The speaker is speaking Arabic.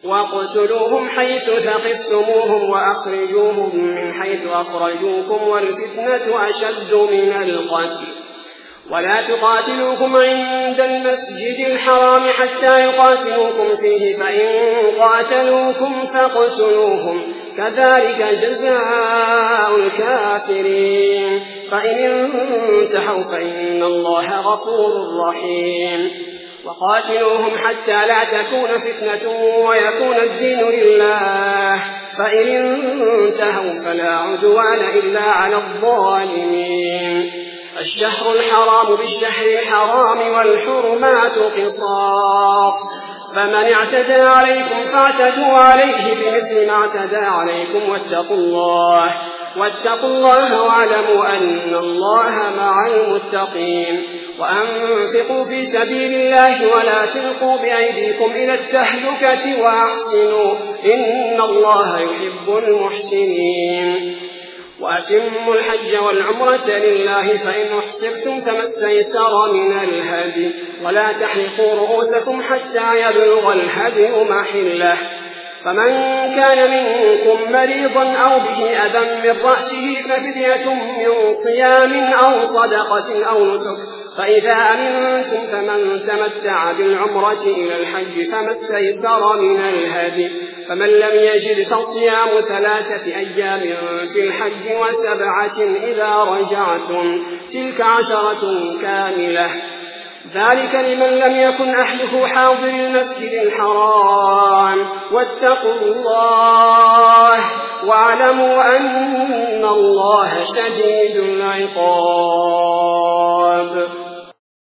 واقتلوهم حيث ثقفتموهم وأخرجوهم من حيث أخرجوكم والفتنة أشد من القتل ولا تقاتلوهم عند المسجد الحرام حتى يقاتلوكم فيه فإن قاتلوكم فاقتلوهم كذلك جزاء الكافرين فإن انتهوا فإن الله غفور رحيم وقاتلوهم حتى لا تكون فتنة ويكون الدين لله فإن انتهوا فلا عدوان إلا على الظالمين الشهر الحرام بالشهر الحرام والحرمات قصاص فمن اعتدى عليكم فاعتدوا عليه بمثل ما اعتدى عليكم واتقوا الله واعلموا أن الله مع المتقين وأنفقوا في سبيل الله ولا تلقوا بأيديكم إلى التهلكة وأحسنوا إن الله يحب المحسنين وأتموا الحج والعمرة لله فإن أحصرتم فما استيسر من الهدي ولا تحلقوا رؤوسكم حتى يبلغ الهدي محله فمن كان منكم مريضا أو به أذى من رأسه ففدية من صيام أو صدقة أو نسك فإذا أمنتم فمن تمتع بالعمرة إلى الحج فما استيسر من الهدي فمن لم يجد فصيام 3 أيام في الحج و7 إذا رجعتم تلك 10 كاملة ذلك لمن لم يكن أهله حاضر المسجد الحرام واتقوا الله واعلموا أن الله شديد العقاب